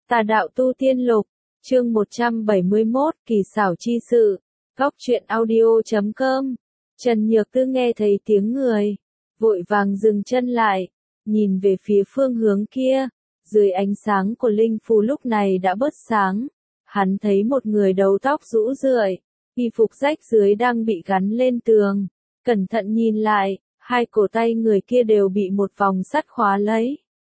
Tà đạo tu tiên lục, chương 171, kỳ xảo chi sự, góc truyện audio.com. Trần Nhược Tư nghe thấy tiếng người, vội vàng dừng chân lại, nhìn về phía phương hướng kia, dưới ánh sáng của linh phù lúc này đã bớt sáng, hắn thấy một người đầu tóc rũ rượi, y phục rách dưới đang bị gắn lên tường, cẩn thận nhìn lại, hai cổ tay người kia đều bị một vòng sắt khóa lấy,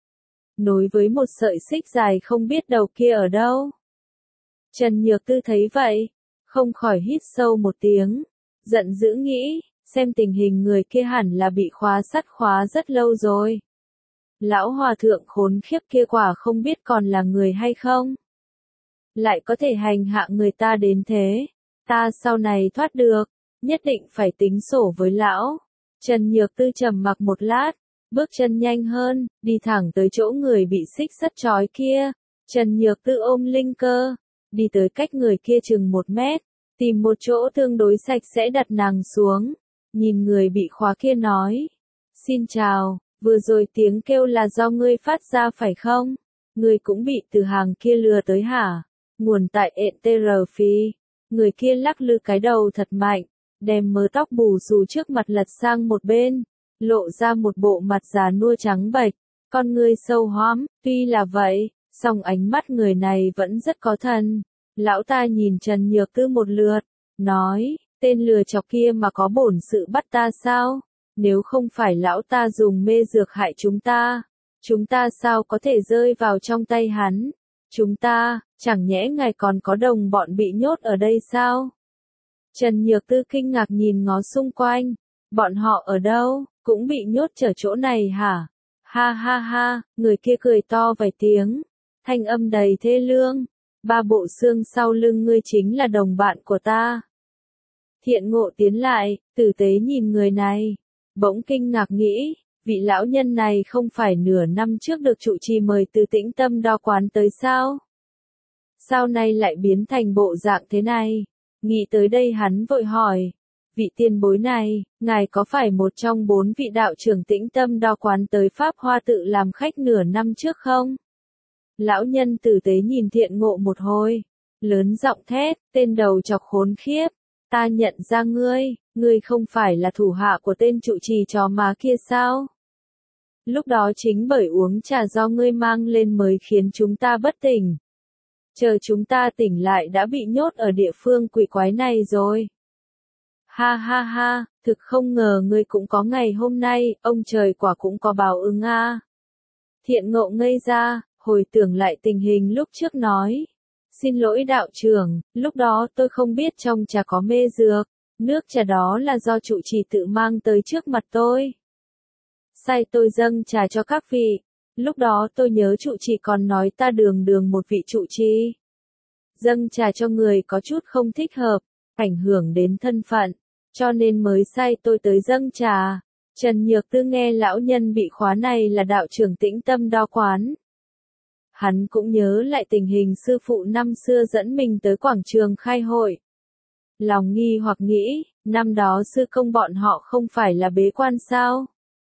nối với một sợi xích dài không biết đầu kia ở đâu. Trần Nhược Tư thấy vậy, không khỏi hít sâu một tiếng, giận dữ nghĩ, xem tình hình người kia hẳn là bị khóa sắt khóa rất lâu rồi. Lão hòa thượng khốn khiếp kia quả không biết còn là người hay không. Lại có thể hành hạ người ta đến thế, ta sau này thoát được, nhất định phải tính sổ với lão. Trần Nhược Tư trầm mặc một lát, bước chân nhanh hơn, đi thẳng tới chỗ người bị xích sắt trói kia. Trần Nhược Tư ôm linh cơ, đi tới cách người kia chừng 1 mét, tìm một chỗ tương đối sạch sẽ đặt nàng xuống, nhìn người bị khóa kia nói. Xin chào, vừa rồi tiếng kêu là do ngươi phát ra phải không? Ngươi cũng bị từ hàng kia lừa tới hả? Nguồn tại Eterphi. Người kia lắc lư cái đầu thật mạnh, đem mớ tóc bù xù trước mặt lật sang một bên, lộ ra một bộ mặt già nua trắng bệch, con ngươi sâu hoắm, tuy là vậy, song ánh mắt người này vẫn rất có thần. Lão ta nhìn Trần Nhược Tư một lượt, nói, tên lừa chọc kia mà có bổn sự bắt ta sao? Nếu không phải lão ta dùng mê dược hại chúng ta sao có thể rơi vào trong tay hắn? Chúng ta, chẳng nhẽ ngài còn có đồng bọn bị nhốt ở đây sao? Trần Nhược Tư kinh ngạc nhìn ngó xung quanh, bọn họ ở đâu, cũng bị nhốt ở chỗ này hả? Ha ha ha, người kia cười to vài tiếng, thanh âm đầy thê lương, 3 bộ xương sau lưng ngươi chính là đồng bạn của ta. Thiện Ngộ tiến lại, tử tế nhìn người này, bỗng kinh ngạc nghĩ, vị lão nhân này không phải nửa năm trước được trụ trì mời từ Tĩnh Tâm Đao Quán tới sao? Sao nay lại biến thành bộ dạng thế này? Nghĩ tới đây hắn vội hỏi, vị tiền bối này, ngài có phải một trong 4 vị đạo trưởng Tĩnh Tâm Đao Quán tới Pháp Hoa tự làm khách nửa năm trước không? Lão nhân tử tế nhìn Thiện Ngộ một hồi, lớn giọng thét, tên đầu chọc khốn khiếp, ta nhận ra ngươi không phải là thủ hạ của tên trụ trì chó má kia sao? Lúc đó chính bởi uống trà do ngươi mang lên mới khiến chúng ta bất tỉnh. Chờ chúng ta tỉnh lại đã bị nhốt ở địa phương quỷ quái này rồi. Ha ha ha, thực không ngờ ngươi cũng có ngày hôm nay, ông trời quả cũng có báo ứng a. Thiện Ngộ ngây ra, hồi tưởng lại tình hình lúc trước nói. Xin lỗi đạo trưởng, lúc đó tôi không biết trong trà có mê dược, nước trà đó là do trụ trì tự mang tới trước mặt tôi. Sai tôi dâng trà cho các vị, lúc đó tôi nhớ trụ trì còn nói ta đường một vị trụ trì. Dâng trà cho người có chút không thích hợp, ảnh hưởng đến thân phận, cho nên mới sai tôi tới dâng trà. Trần Nhược Tư nghe lão nhân bị khóa này là đạo trưởng Tĩnh Tâm Đao Quán. Hắn cũng nhớ lại tình hình sư phụ năm xưa dẫn mình tới quảng trường khai hội. Lòng nghi hoặc nghĩ, năm đó sư công bọn họ không phải là bế quan sao?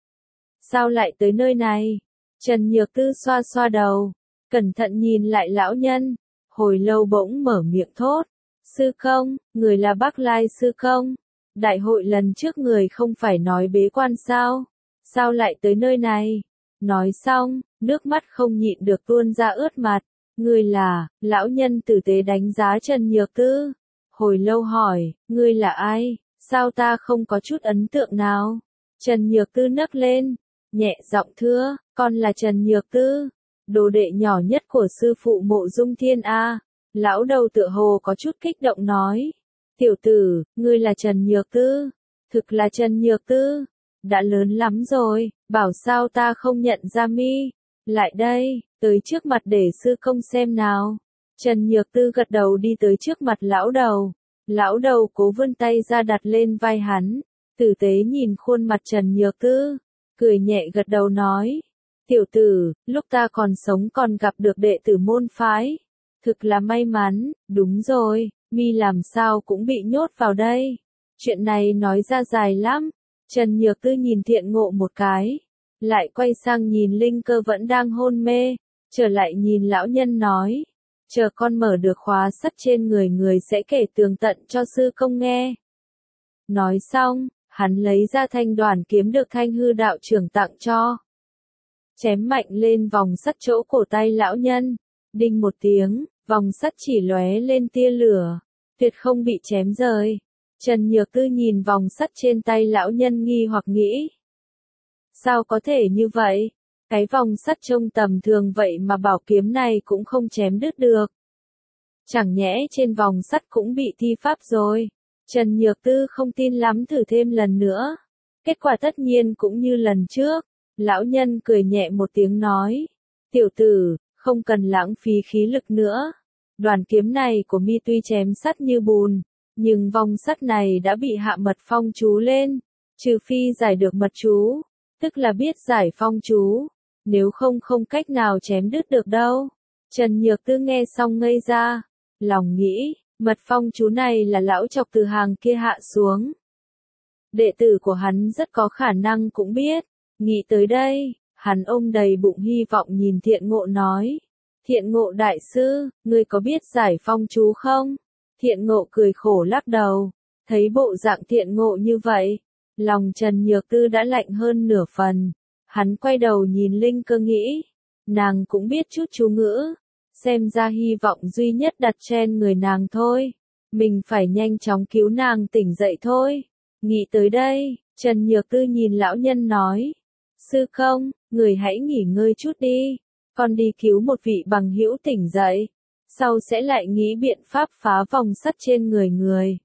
Sao lại tới nơi này? Trần Nhược Tư xoa xoa đầu, cẩn thận nhìn lại lão nhân, hồi lâu bỗng mở miệng thốt. Sư công, người là Bắc Lai sư công. Đại hội lần trước người không phải nói bế quan sao? Sao lại tới nơi này? Nói xong, nước mắt không nhịn được tuôn ra ướt mặt. Ngươi là, lão nhân tử tế đánh giá Trần Nhược Tư. Hồi lâu hỏi, ngươi là ai? Sao ta không có chút ấn tượng nào? Trần Nhược Tư nấc lên, nhẹ giọng thưa, con là Trần Nhược Tư, đồ đệ nhỏ nhất của sư phụ Mộ Dung Thiên A. Lão đầu tựa hồ có chút kích động nói. Tiểu tử, ngươi là Trần Nhược Tư? Thực là Trần Nhược Tư? Đã lớn lắm rồi, bảo sao ta không nhận ra mi. Lại đây, tới trước mặt để sư công xem nào. Trần Nhược Tư gật đầu đi tới trước mặt lão đầu. Lão đầu cố vươn tay ra đặt lên vai hắn, tử tế nhìn khuôn mặt Trần Nhược Tư, cười nhẹ gật đầu nói. Tiểu tử, lúc ta còn sống còn gặp được đệ tử môn phái. Thực là may mắn, đúng rồi, mi làm sao cũng bị nhốt vào đây. Chuyện này nói ra dài lắm. Trần Nhược Tư nhìn Thiện Ngộ một cái, lại quay sang nhìn Linh Cơ vẫn đang hôn mê. trở lại nhìn lão nhân nói, chờ con mở được khóa sắt trên người người sẽ kể tường tận cho sư công nghe. Nói xong, hắn lấy ra thanh đoàn kiếm được Thanh Hư đạo trưởng tặng cho. Chém mạnh lên vòng sắt chỗ cổ tay lão nhân, đinh một tiếng, vòng sắt chỉ lóe lên tia lửa, tuyệt không bị chém rời. Trần Nhược Tư nhìn vòng sắt trên tay lão nhân nghi hoặc nghĩ. Sao có thể như vậy? Cái vòng sắt trông tầm thường vậy mà bảo kiếm này cũng không chém đứt được. Chẳng nhẽ trên vòng sắt cũng bị thi pháp rồi. Trần Nhược Tư không tin lắm thử thêm lần nữa. Kết quả tất nhiên cũng như lần trước. Lão nhân cười nhẹ một tiếng nói. Tiểu tử, không cần lãng phí khí lực nữa. Đoàn kiếm này của mi tuy chém sắt như bùn, nhưng vòng sắt này đã bị hạ mật phong chú lên. Trừ phi giải được mật chú, tức là biết giải phong chú. Nếu không không cách nào chém đứt được đâu. Trần Nhược Tư nghe xong ngây ra. Lòng nghĩ, mật phong chú này là lão chọc từ hàng kia hạ xuống. Đệ tử của hắn rất có khả năng cũng biết. Nghĩ tới đây, hắn ôm đầy bụng hy vọng nhìn Thiện Ngộ nói. Thiện Ngộ đại sư, ngươi có biết giải phong chú không? Thiện Ngộ cười khổ lắc đầu. Thấy bộ dạng Thiện Ngộ như vậy, lòng Trần Nhược Tư đã lạnh hơn nửa phần. Hắn quay đầu nhìn Linh Cơ nghĩ. Nàng cũng biết chút chú ngữ. Xem ra hy vọng duy nhất đặt trên người nàng thôi. Mình phải nhanh chóng cứu nàng tỉnh dậy thôi. Nghĩ tới đây, Trần Nhược Tư nhìn lão nhân nói. Sư công, người hãy nghỉ ngơi chút đi. Con đi cứu một vị bằng hữu tỉnh dậy. Sau sẽ lại nghĩ biện pháp phá vòng sắt trên người người.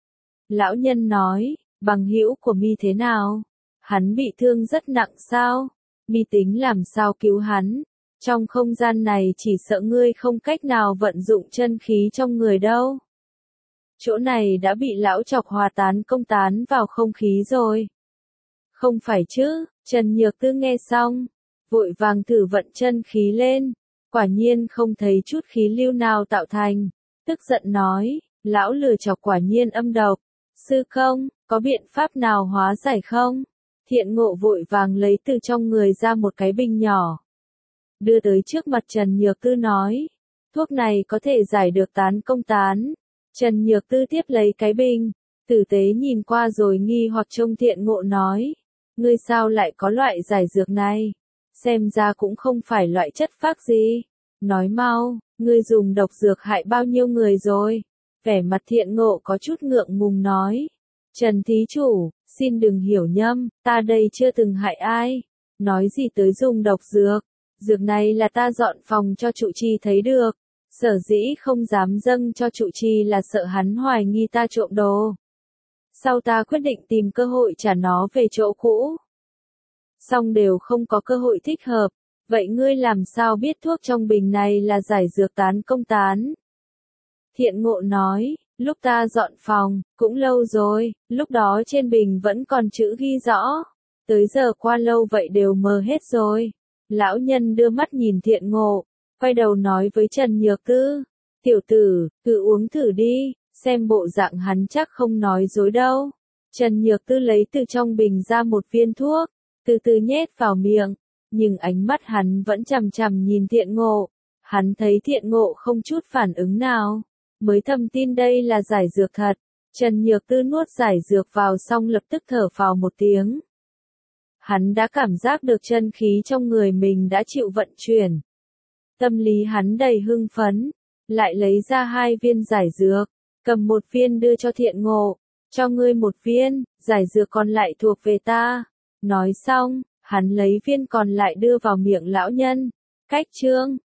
Lão nhân nói, bằng hữu của mi thế nào? Hắn bị thương rất nặng sao? Mi tính làm sao cứu hắn? Trong không gian này chỉ sợ ngươi không cách nào vận dụng chân khí trong người đâu. Chỗ này đã bị lão chọc hòa tán công tán vào không khí rồi. Không phải chứ, Trần Nhược Tư nghe xong, vội vàng thử vận chân khí lên, quả nhiên không thấy chút khí lưu nào tạo thành, tức giận nói, lão lừa chọc quả nhiên âm độc, sư công, có biện pháp nào hóa giải không? Thiện Ngộ vội vàng lấy từ trong người ra một cái bình nhỏ, đưa tới trước mặt Trần Nhược Tư nói, thuốc này có thể giải được tán công tán. Trần Nhược Tư tiếp lấy cái bình, tử tế nhìn qua rồi nghi hoặc trông Thiện Ngộ nói, ngươi sao lại có loại giải dược này? Xem ra cũng không phải loại chất phác gì. Nói mau, ngươi dùng độc dược hại bao nhiêu người rồi? Vẻ mặt Thiện Ngộ có chút ngượng ngùng nói. Trần thí chủ, xin đừng hiểu nhầm, ta đây chưa từng hại ai. Nói gì tới dùng độc dược? Dược này là ta dọn phòng cho trụ trì thấy được. Sở dĩ không dám dâng cho trụ trì là sợ hắn hoài nghi ta trộm đồ. Sau ta quyết định tìm cơ hội trả nó về chỗ cũ. Song đều không có cơ hội thích hợp. Vậy ngươi làm sao biết thuốc trong bình này là giải dược tán công tán? Thiện Ngộ nói, lúc ta dọn phòng, cũng lâu rồi, lúc đó trên bình vẫn còn chữ ghi rõ. Tới giờ qua lâu vậy đều mờ hết rồi. Lão nhân đưa mắt nhìn Thiện Ngộ, quay đầu nói với Trần Nhược Tư, tiểu tử, cứ uống thử đi, xem bộ dạng hắn chắc không nói dối đâu. Trần Nhược Tư lấy từ trong bình ra một viên thuốc, từ từ nhét vào miệng, nhưng ánh mắt hắn vẫn chằm chằm nhìn Thiện Ngộ. Hắn thấy Thiện Ngộ không chút phản ứng nào, mới thầm tin đây là giải dược thật. Trần Nhược Tư nuốt giải dược vào xong lập tức thở phào một tiếng. Hắn đã cảm giác được chân khí trong người mình đã chịu vận chuyển. Tâm lý hắn đầy hưng phấn, lại lấy ra 2 viên giải dược, cầm một viên đưa cho Thiện Ngộ, cho ngươi một viên, giải dược còn lại thuộc về ta. Nói xong, hắn lấy viên còn lại đưa vào miệng lão nhân. Cách chương